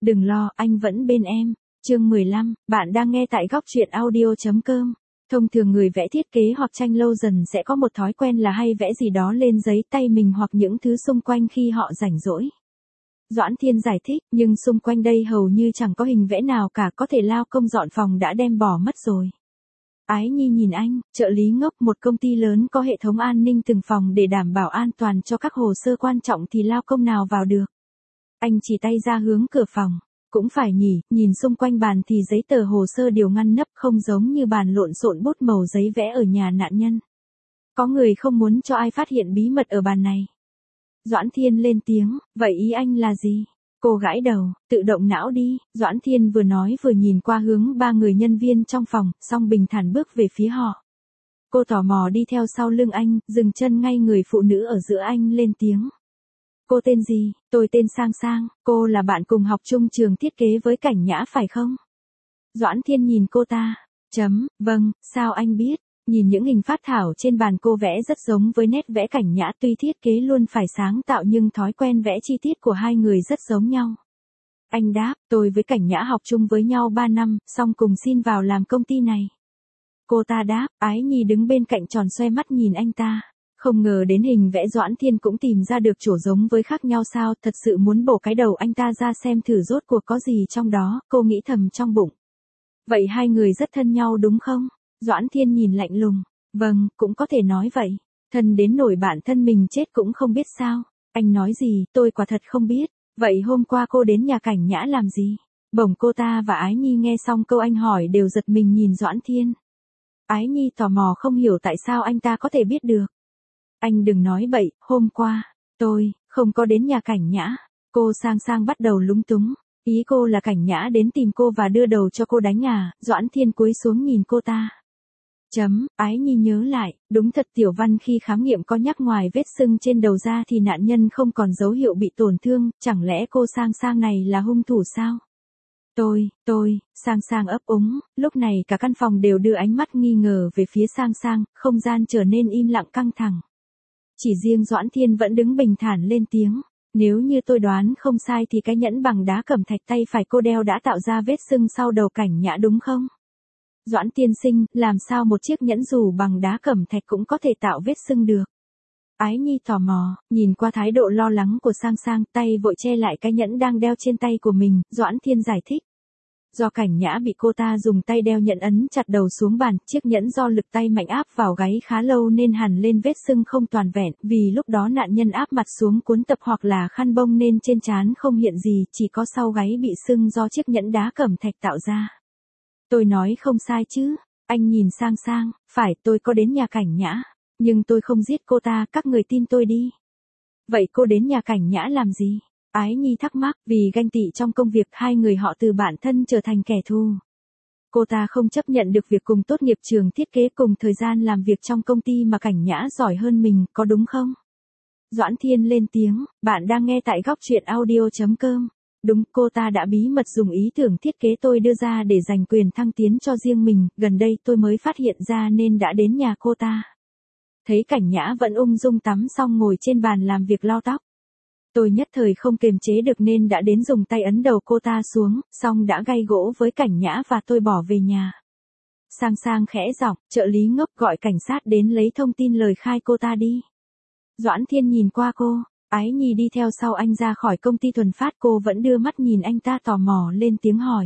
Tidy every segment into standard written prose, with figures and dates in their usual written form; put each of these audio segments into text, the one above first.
Đừng lo, anh vẫn bên em. Chương 15, bạn đang nghe tại góc truyện audio.com. Thông thường người vẽ thiết kế hoặc tranh lâu dần sẽ có một thói quen là hay vẽ gì đó lên giấy tay mình hoặc những thứ xung quanh khi họ rảnh rỗi. Doãn Thiên giải thích, nhưng xung quanh đây hầu như chẳng có hình vẽ nào cả, có thể lao công dọn phòng đã đem bỏ mất rồi. Ái Nhi nhìn anh, trợ lý ngốc, một công ty lớn có hệ thống an ninh từng phòng để đảm bảo an toàn cho các hồ sơ quan trọng thì lao công nào vào được. Anh chỉ tay ra hướng cửa phòng. Cũng phải nhỉ, nhìn xung quanh bàn thì giấy tờ hồ sơ đều ngăn nắp, không giống như bàn lộn xộn bút màu giấy vẽ ở nhà nạn nhân. Có người không muốn cho ai phát hiện bí mật ở bàn này. Doãn Thiên lên tiếng, vậy ý anh là gì? Cô gãi đầu, tự động não đi. Doãn Thiên vừa nói vừa nhìn qua hướng ba người nhân viên trong phòng, xong bình thản bước về phía họ. Cô tò mò đi theo sau lưng anh, dừng chân ngay người phụ nữ ở giữa anh lên tiếng. Cô tên gì? Tôi tên Sang Sang, cô là bạn cùng học chung trường thiết kế với Cảnh Nhã phải không? Doãn Thiên nhìn cô ta. Vâng, sao anh biết? Nhìn những hình phác thảo trên bàn cô vẽ rất giống với nét vẽ Cảnh Nhã, tuy thiết kế luôn phải sáng tạo nhưng thói quen vẽ chi tiết của hai người rất giống nhau. Anh đáp, tôi với Cảnh Nhã học chung với nhau 3 năm, xong cùng xin vào làm công ty này. Cô ta đáp, Ái Nhi đứng bên cạnh tròn xoe mắt nhìn anh ta. Không ngờ đến hình vẽ Doãn Thiên cũng tìm ra được chỗ giống với khác nhau sao, thật sự muốn bổ cái đầu anh ta ra xem thử rốt cuộc có gì trong đó, cô nghĩ thầm trong bụng. Vậy hai người rất thân nhau đúng không? Doãn Thiên nhìn lạnh lùng. Vâng, cũng có thể nói vậy. Thân đến nổi bản thân mình chết cũng không biết sao. Anh nói gì, tôi quả thật không biết. Vậy hôm qua cô đến nhà Cảnh Nhã làm gì? Bỗng cô ta và Ái Nhi nghe xong câu anh hỏi đều giật mình nhìn Doãn Thiên. Ái Nhi tò mò không hiểu tại sao anh ta có thể biết được. Anh đừng nói bậy, hôm qua, tôi không có đến nhà Cảnh Nhã. Cô Sang Sang bắt đầu lúng túng. Ý cô là Cảnh Nhã đến tìm cô và đưa đầu cho cô đánh à? Doãn Thiên cúi xuống nhìn cô ta. Ái Nhi nhớ lại, đúng thật Tiểu Văn khi khám nghiệm có nhắc ngoài vết sưng trên đầu ra thì nạn nhân không còn dấu hiệu bị tổn thương, chẳng lẽ cô Sang Sang này là hung thủ sao? Sang Sang ấp úng, lúc này cả căn phòng đều đưa ánh mắt nghi ngờ về phía Sang Sang, không gian trở nên im lặng căng thẳng. Chỉ riêng Doãn Thiên vẫn đứng bình thản lên tiếng. Nếu như tôi đoán không sai thì cái nhẫn bằng đá cẩm thạch tay phải cô đeo đã tạo ra vết sưng sau đầu Cảnh Nhã đúng không? Doãn tiên sinh, làm sao một chiếc nhẫn dù bằng đá cẩm thạch cũng có thể tạo vết sưng được? Ái Nhi tò mò, nhìn qua thái độ lo lắng của Sang Sang, tay vội che lại cái nhẫn đang đeo trên tay của mình, Doãn Thiên giải thích. Do Cảnh Nhã bị cô ta dùng tay đeo nhẫn ấn chặt đầu xuống bàn, chiếc nhẫn do lực tay mạnh áp vào gáy khá lâu nên hằn lên vết sưng không toàn vẹn, vì lúc đó nạn nhân áp mặt xuống cuốn tập hoặc là khăn bông nên trên trán không hiện gì, chỉ có sau gáy bị sưng do chiếc nhẫn đá cẩm thạch tạo ra. Tôi nói không sai chứ? Anh nhìn Sang Sang, phải, tôi có đến nhà Cảnh Nhã, nhưng tôi không giết cô ta, các người tin tôi đi. Vậy cô đến nhà Cảnh Nhã làm gì? Ái Nhi thắc mắc, vì ganh tị trong công việc hai người họ từ bạn thân trở thành kẻ thù. Cô ta không chấp nhận được việc cùng tốt nghiệp trường thiết kế cùng thời gian làm việc trong công ty mà Cảnh Nhã giỏi hơn mình, có đúng không? Doãn Thiên lên tiếng, bạn đang nghe tại góc truyện audio.com. Đúng, cô ta đã bí mật dùng ý tưởng thiết kế tôi đưa ra để giành quyền thăng tiến cho riêng mình, gần đây tôi mới phát hiện ra nên đã đến nhà cô ta. Thấy Cảnh Nhã vẫn ung dung tắm xong ngồi trên bàn làm việc lau tóc. Tôi nhất thời không kiềm chế được nên đã đến dùng tay ấn đầu cô ta xuống, xong đã gay gỗ với Cảnh Nhã và tôi bỏ về nhà. Sang Sang khẽ giọng, trợ lý ngốc gọi cảnh sát đến lấy thông tin lời khai cô ta đi. Doãn Thiên nhìn qua cô, Ái Nhi đi theo sau anh ra khỏi công ty Thuần Phát, cô vẫn đưa mắt nhìn anh ta tò mò lên tiếng hỏi.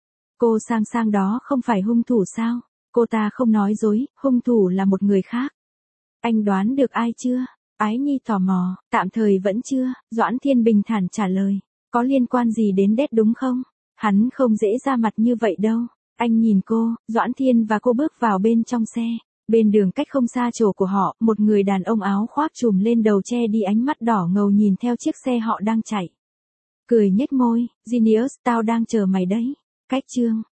Cô Sang Sang đó không phải hung thủ sao? Cô ta không nói dối, hung thủ là một người khác. Anh đoán được ai chưa? Ái Nhi tò mò, tạm thời vẫn chưa, Doãn Thiên bình thản trả lời. Có liên quan gì đến Đét đúng không? Hắn không dễ ra mặt như vậy đâu. Anh nhìn cô, Doãn Thiên và cô bước vào bên trong xe. Bên đường cách không xa chỗ của họ, một người đàn ông áo khoác trùm lên đầu che đi ánh mắt đỏ ngầu nhìn theo chiếc xe họ đang chạy. Cười nhếch môi, Genius, tao đang chờ mày đấy. Cách chương